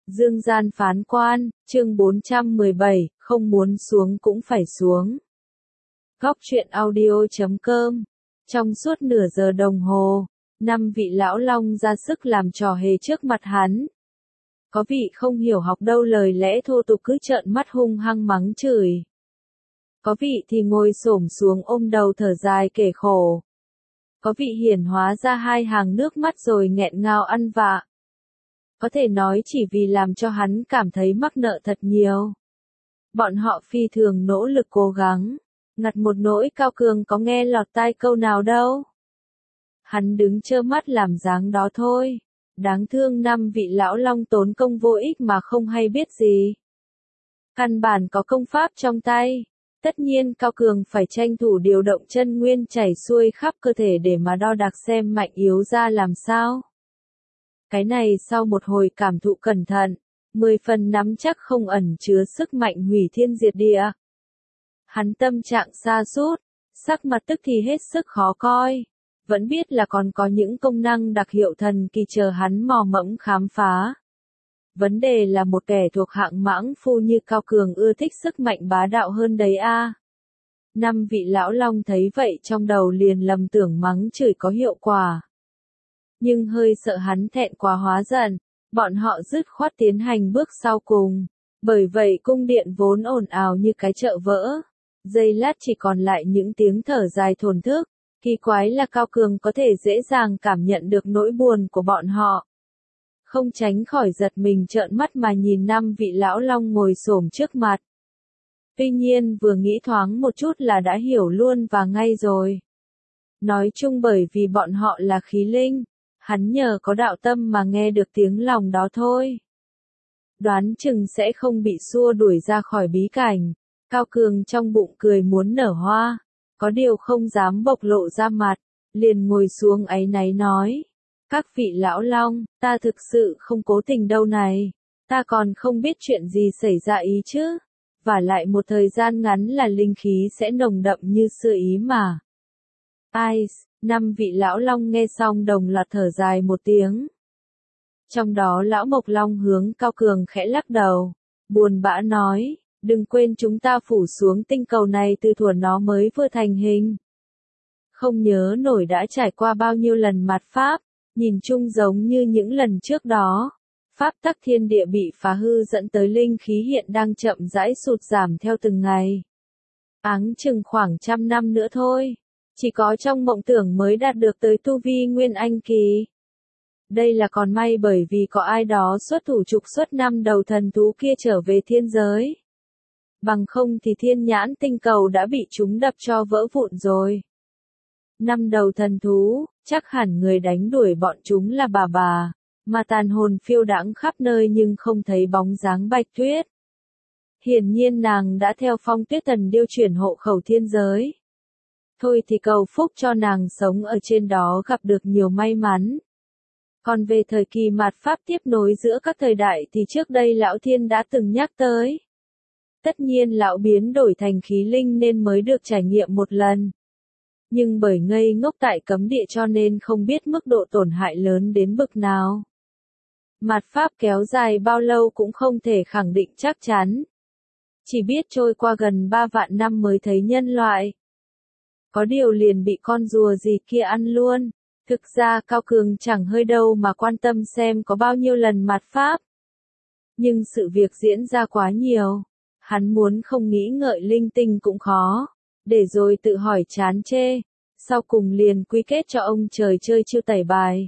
Dương gian phán quan, chương 417, không muốn xuống cũng phải xuống. Góc truyện audio.com. Trong suốt nửa giờ đồng hồ, 5 vị lão long ra sức làm trò hề trước mặt hắn. Có vị không hiểu học đâu lời lẽ thô tục cứ trợn mắt hung hăng mắng chửi. Có vị thì ngồi xổm xuống ôm đầu thở dài kể khổ. Có vị hiển hóa ra hai hàng nước mắt rồi nghẹn ngào ăn vạ. Có thể nói chỉ vì làm cho hắn cảm thấy mắc nợ thật nhiều. Bọn họ phi thường nỗ lực cố gắng, ngặt một nỗi Cao Cường có nghe lọt tai câu nào đâu. Hắn đứng trơ mắt làm dáng đó thôi. Đáng thương 5 vị lão long tốn công vô ích mà không hay biết gì. Căn bản có công pháp trong tay. Tất nhiên Cao Cường phải tranh thủ điều động chân nguyên chảy xuôi khắp cơ thể để mà đo đạc xem mạnh yếu ra làm sao. Cái này sau một hồi cảm thụ cẩn thận, 10 phần nắm chắc không ẩn chứa sức mạnh hủy thiên diệt địa. Hắn tâm trạng sa sút, sắc mặt tức thì hết sức khó coi. Vẫn biết là còn có những công năng đặc hiệu thần kỳ chờ hắn mò mẫm khám phá. Vấn đề là một kẻ thuộc hạng mãng phu như Cao Cường ưa thích sức mạnh bá đạo hơn đấy a. 5 vị lão long thấy vậy trong đầu liền lầm tưởng mắng chửi có hiệu quả. Nhưng hơi sợ hắn thẹn quá hóa giận, bọn họ dứt khoát tiến hành bước sau cùng. Bởi vậy cung điện vốn ồn ào như cái chợ vỡ. Giây lát chỉ còn lại những tiếng thở dài thổn thức. Kỳ quái là Cao Cường có thể dễ dàng cảm nhận được nỗi buồn của bọn họ. Không tránh khỏi giật mình trợn mắt mà nhìn 5 vị lão long ngồi xổm trước mặt. Tuy nhiên vừa nghĩ thoáng một chút là đã hiểu luôn và ngay rồi. Nói chung bởi vì bọn họ là khí linh, hắn nhờ có đạo tâm mà nghe được tiếng lòng đó thôi. Đoán chừng sẽ không bị xua đuổi ra khỏi bí cảnh. Cao Cường trong bụng cười muốn nở hoa, có điều không dám bộc lộ ra mặt, liền ngồi xuống áy náy nói. Các vị lão long, ta thực sự không cố tình đâu này, ta còn không biết chuyện gì xảy ra ý chứ, và lại một thời gian ngắn là linh khí sẽ nồng đậm như xưa ý mà. Ai, 5 vị lão long nghe xong đồng loạt thở dài một tiếng. Trong đó lão Mộc Long hướng Cao Cường khẽ lắc đầu, buồn bã nói, đừng quên chúng ta phủ xuống tinh cầu này từ thuở nó mới vừa thành hình. Không nhớ nổi đã trải qua bao nhiêu lần mạt pháp. Nhìn chung giống như những lần trước đó, pháp tắc thiên địa bị phá hư dẫn tới linh khí hiện đang chậm rãi sụt giảm theo từng ngày. Áng chừng khoảng 100 năm nữa thôi, chỉ có trong mộng tưởng mới đạt được tới tu vi Nguyên Anh kỳ. Đây là còn may bởi vì có ai đó xuất thủ trục xuất 5 đầu thần thú kia trở về thiên giới. Bằng không thì thiên nhãn tinh cầu đã bị chúng đập cho vỡ vụn rồi. 5 đầu thần thú, chắc hẳn người đánh đuổi bọn chúng là bà, mà tàn hồn phiêu đãng khắp nơi nhưng không thấy bóng dáng Bạch Tuyết. Hiển nhiên nàng đã theo Phong Tuyết Thần điêu chuyển hộ khẩu thiên giới. Thôi thì cầu phúc cho nàng sống ở trên đó gặp được nhiều may mắn. Còn về thời kỳ mạt pháp tiếp nối giữa các thời đại thì trước đây Lão Thiên đã từng nhắc tới. Tất nhiên lão biến đổi thành khí linh nên mới được trải nghiệm một lần. Nhưng bởi ngây ngốc tại cấm địa cho nên không biết mức độ tổn hại lớn đến bực nào. Mạt pháp kéo dài bao lâu cũng không thể khẳng định chắc chắn. Chỉ biết trôi qua gần 3 vạn năm mới thấy nhân loại. Có điều liền bị con rùa gì kia ăn luôn. Thực ra Cao Cường chẳng hơi đâu mà quan tâm xem có bao nhiêu lần mạt pháp. Nhưng sự việc diễn ra quá nhiều. Hắn muốn không nghĩ ngợi linh tinh cũng khó. Để rồi tự hỏi chán chê, sau cùng liền quy kết cho ông trời chơi chiêu tẩy bài.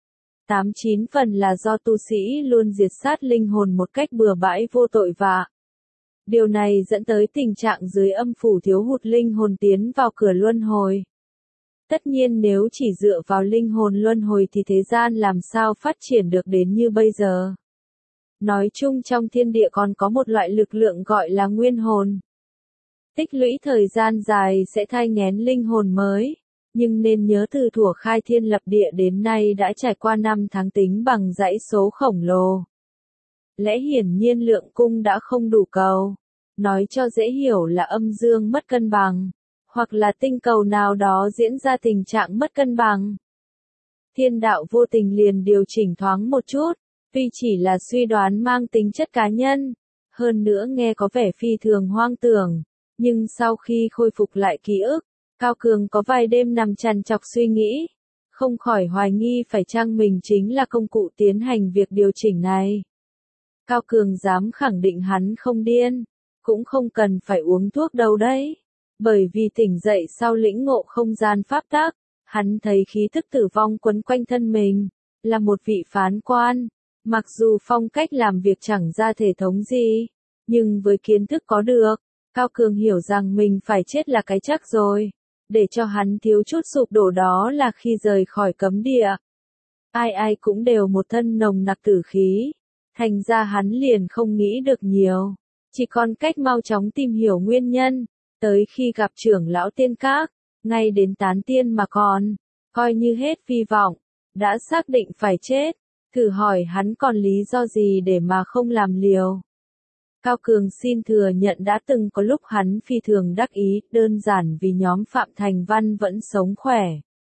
8-9 phần là do tu sĩ luôn diệt sát linh hồn một cách bừa bãi vô tội vạ. Điều này dẫn tới tình trạng dưới âm phủ thiếu hụt linh hồn tiến vào cửa luân hồi. Tất nhiên nếu chỉ dựa vào linh hồn luân hồi thì thế gian làm sao phát triển được đến như bây giờ. Nói chung trong thiên địa còn có một loại lực lượng gọi là nguyên hồn. Tích lũy thời gian dài sẽ thai nghén linh hồn mới, nhưng nên nhớ từ thuở khai thiên lập địa đến nay đã trải qua 5 tháng tính bằng dãy số khổng lồ. Lẽ hiển nhiên lượng cung đã không đủ cầu, nói cho dễ hiểu là âm dương mất cân bằng, hoặc là tinh cầu nào đó diễn ra tình trạng mất cân bằng. Thiên đạo vô tình liền điều chỉnh thoáng một chút, Tuy chỉ là suy đoán mang tính chất cá nhân, hơn nữa nghe có vẻ phi thường hoang tưởng, nhưng sau khi khôi phục lại ký ức, Cao Cường có vài đêm nằm trằn trọc suy nghĩ, không khỏi hoài nghi phải chăng mình chính là công cụ tiến hành việc điều chỉnh này. Cao Cường dám khẳng định hắn không điên, cũng không cần phải uống thuốc đâu đấy, bởi vì tỉnh dậy sau lĩnh ngộ không gian pháp tắc, hắn thấy khí thức tử vong quấn quanh thân mình, là một vị phán quan, mặc dù phong cách làm việc chẳng ra thể thống gì, nhưng với kiến thức có được, Cao Cường hiểu rằng mình phải chết là cái chắc rồi. Để cho hắn thiếu chút sụp đổ đó là khi rời khỏi cấm địa. Ai ai cũng đều một thân nồng nặc tử khí, thành ra hắn liền không nghĩ được nhiều, chỉ còn cách mau chóng tìm hiểu nguyên nhân, tới khi gặp trưởng lão tiên các, ngay đến tán tiên mà còn, coi như hết hy vọng, đã xác định phải chết, thử hỏi hắn còn lý do gì để mà không làm liều. Cao Cường xin thừa nhận đã từng có lúc hắn phi thường đắc ý, đơn giản vì nhóm Phạm Thành Văn vẫn sống khỏe.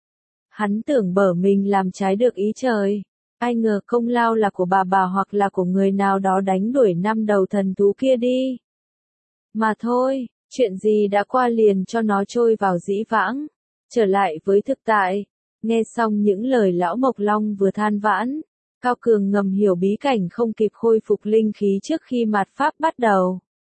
Hắn tưởng bở mình làm trái được ý trời, ai ngờ công lao là của bà hoặc là của người nào đó đánh đuổi năm đầu thần thú kia đi. Mà thôi, chuyện gì đã qua liền cho nó trôi vào dĩ vãng, trở lại với thực tại. Nghe xong những lời lão Mộc Long vừa than vãn, Cao Cường ngầm hiểu bí cảnh không kịp khôi phục linh khí trước khi mạt pháp bắt đầu.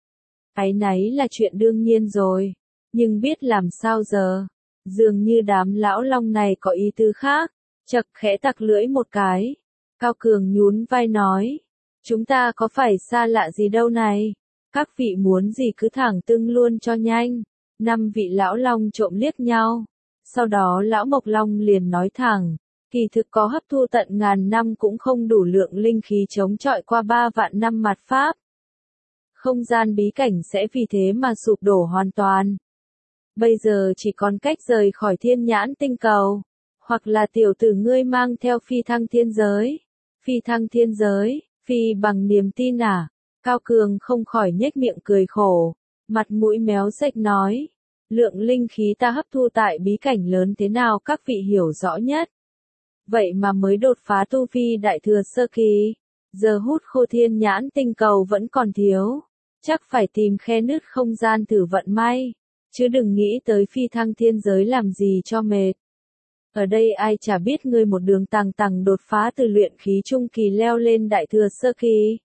Áy náy là chuyện đương nhiên rồi, nhưng biết làm sao giờ, dường như đám lão long này có ý tư khác, chật khẽ tặc lưỡi một cái. Cao Cường nhún vai nói, chúng ta có phải xa lạ gì đâu này, các vị muốn gì cứ thẳng tưng luôn cho nhanh. 5 vị lão long trộm liếc nhau, sau đó lão Mộc Long liền nói thẳng. Kỳ thực có hấp thu tận ngàn năm cũng không đủ lượng linh khí chống chọi qua 3 vạn năm mạt pháp. Không gian bí cảnh sẽ vì thế mà sụp đổ hoàn toàn. Bây giờ chỉ còn cách rời khỏi thiên nhãn tinh cầu, hoặc là tiểu tử ngươi mang theo phi thăng thiên giới. Phi thăng thiên giới, phi bằng niềm tin à? Cao Cường không khỏi nhếch miệng cười khổ, mặt mũi méo sệch nói. Lượng linh khí ta hấp thu tại bí cảnh lớn thế nào các vị hiểu rõ nhất. Vậy mà mới đột phá tu vi đại thừa sơ kỳ, giờ hút khô thiên nhãn tinh cầu vẫn còn thiếu, chắc phải tìm khe nứt không gian thử vận may, chứ đừng nghĩ tới phi thăng thiên giới làm gì cho mệt. Ở đây ai chả biết ngươi một đường tằng tằng đột phá từ luyện khí trung kỳ leo lên đại thừa sơ kỳ.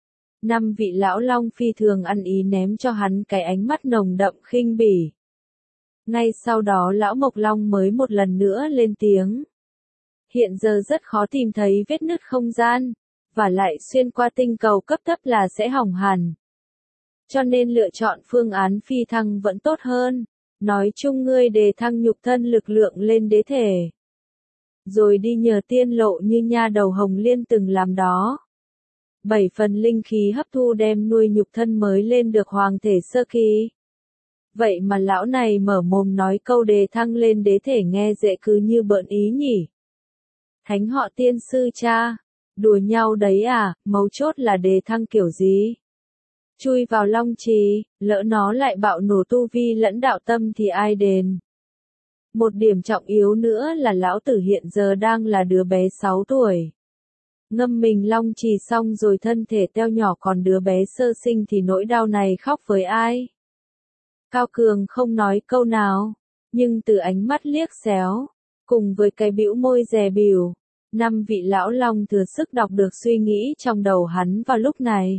5 vị lão long phi thường ăn ý ném cho hắn cái ánh mắt nồng đậm khinh bỉ. Ngay sau đó lão Mộc Long mới một lần nữa lên tiếng. Hiện giờ rất khó tìm thấy vết nứt không gian, và lại xuyên qua tinh cầu cấp thấp là sẽ hỏng hẳn. Cho nên lựa chọn phương án phi thăng vẫn tốt hơn. Nói chung ngươi đề thăng nhục thân lực lượng lên đế thể. Rồi đi nhờ tiên lộ như nha đầu Hồng Liên từng làm đó. 7 phần linh khí hấp thu đem nuôi nhục thân mới lên được hoàng thể sơ kỳ. Vậy mà lão này mở mồm nói câu đề thăng lên đế thể nghe dễ cứ như bợn ý nhỉ. Thánh họ tiên sư cha, đùa nhau đấy à, mấu chốt là đề thăng kiểu gì? Chui vào long trì, lỡ nó lại bạo nổ tu vi lẫn đạo tâm thì ai đền? Một điểm trọng yếu nữa là lão tử hiện giờ đang là đứa bé 6 tuổi. Ngâm mình long trì xong rồi thân thể teo nhỏ còn đứa bé sơ sinh thì nỗi đau này khóc với ai? Cao Cường không nói câu nào, nhưng từ ánh mắt liếc xéo, cùng với cái bĩu môi dè bỉu, 5 vị lão long thừa sức đọc được suy nghĩ trong đầu hắn vào lúc này.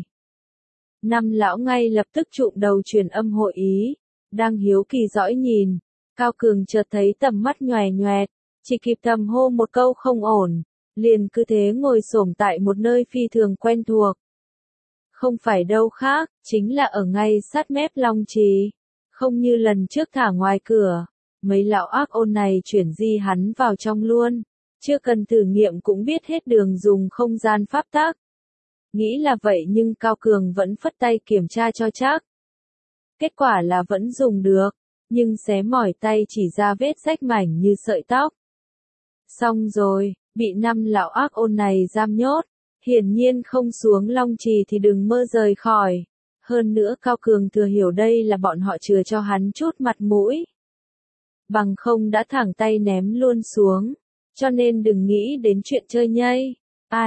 5 lão ngay lập tức trụm đầu truyền âm hội ý, đang hiếu kỳ dõi nhìn, Cao Cường chợt thấy tầm mắt nhòe nhoẹt, chỉ kịp thầm hô một câu không ổn, liền cứ thế ngồi xổm tại một nơi phi thường quen thuộc. Không phải đâu khác, chính là ở ngay sát mép long trì, không như lần trước thả ngoài cửa. Mấy lão ác ôn này chuyển di hắn vào trong luôn, chưa cần thử nghiệm cũng biết hết đường dùng không gian pháp tắc. Nghĩ là vậy nhưng Cao Cường vẫn phất tay kiểm tra cho chắc. Kết quả là vẫn dùng được, nhưng xé mỏi tay chỉ ra vết rách mảnh như sợi tóc. Xong rồi, bị 5 lão ác ôn này giam nhốt, hiển nhiên không xuống long trì thì đừng mơ rời khỏi. Hơn nữa Cao Cường thừa hiểu đây là bọn họ chừa cho hắn chút mặt mũi. Bằng không đã thẳng tay ném luôn xuống, cho nên đừng nghĩ đến chuyện chơi nhây. Ice.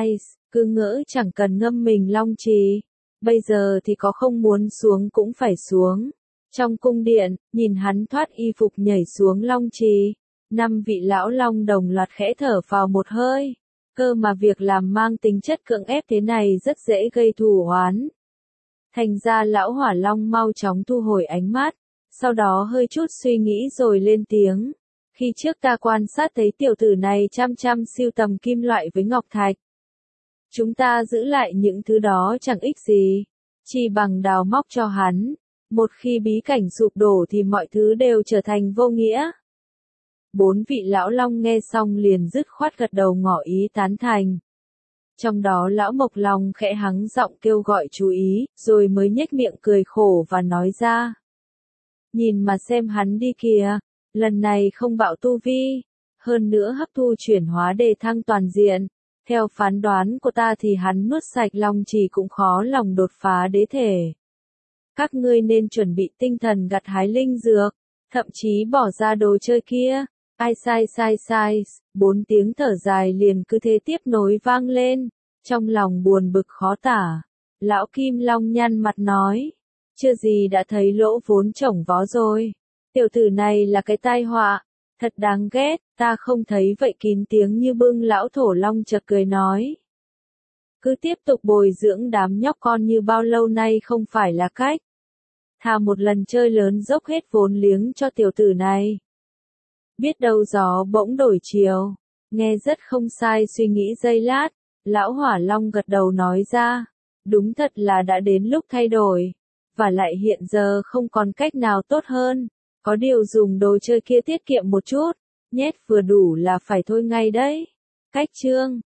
cứ ngỡ chẳng cần ngâm mình long trì. Bây giờ thì có không muốn xuống cũng phải xuống. Trong cung điện, nhìn hắn thoát y phục nhảy xuống long trì. 5 vị lão long đồng loạt khẽ thở vào một hơi. Cơ mà việc làm mang tính chất cưỡng ép thế này rất dễ gây thù oán. Thành ra lão hỏa long mau chóng thu hồi ánh mắt. Sau đó hơi chút suy nghĩ rồi lên tiếng. Khi trước ta quan sát thấy tiểu tử này chăm chăm sưu tầm kim loại với ngọc thạch. Chúng ta giữ lại những thứ đó chẳng ích gì. Chỉ bằng đào móc cho hắn. Một khi bí cảnh sụp đổ thì mọi thứ đều trở thành vô nghĩa. 4 vị lão long nghe xong liền dứt khoát gật đầu ngỏ ý tán thành. Trong đó lão Mộc Long khẽ hắng giọng kêu gọi chú ý, rồi mới nhếch miệng cười khổ và nói ra. Nhìn mà xem hắn đi kìa, lần này không bạo tu vi, hơn nữa hấp thu chuyển hóa đề thăng toàn diện. Theo phán đoán của ta thì hắn nuốt sạch long trì cũng khó lòng đột phá đế thể. Các ngươi nên chuẩn bị tinh thần gặt hái linh dược, thậm chí bỏ ra đồ chơi kia. Ai sai, 4 tiếng thở dài liền cứ thế tiếp nối vang lên, trong lòng buồn bực khó tả. Lão Kim Long nhăn mặt nói, chưa gì đã thấy lỗ vốn chổng vó rồi. Tiểu tử này là cái tai họa, thật đáng ghét, ta không thấy vậy. Kín tiếng như bưng lão Thổ Long chợt cười nói. Cứ tiếp tục bồi dưỡng đám nhóc con như bao lâu nay không phải là cách. Thà một lần chơi lớn dốc hết vốn liếng cho tiểu tử này. Biết đâu gió bỗng đổi chiều, nghe rất không sai. Suy nghĩ giây lát, lão Hỏa Long gật đầu nói ra, đúng thật là đã đến lúc thay đổi, và lại hiện giờ không còn cách nào tốt hơn, có điều dùng đồ chơi kia tiết kiệm một chút, nhét vừa đủ là phải thôi ngay đấy. Cách chương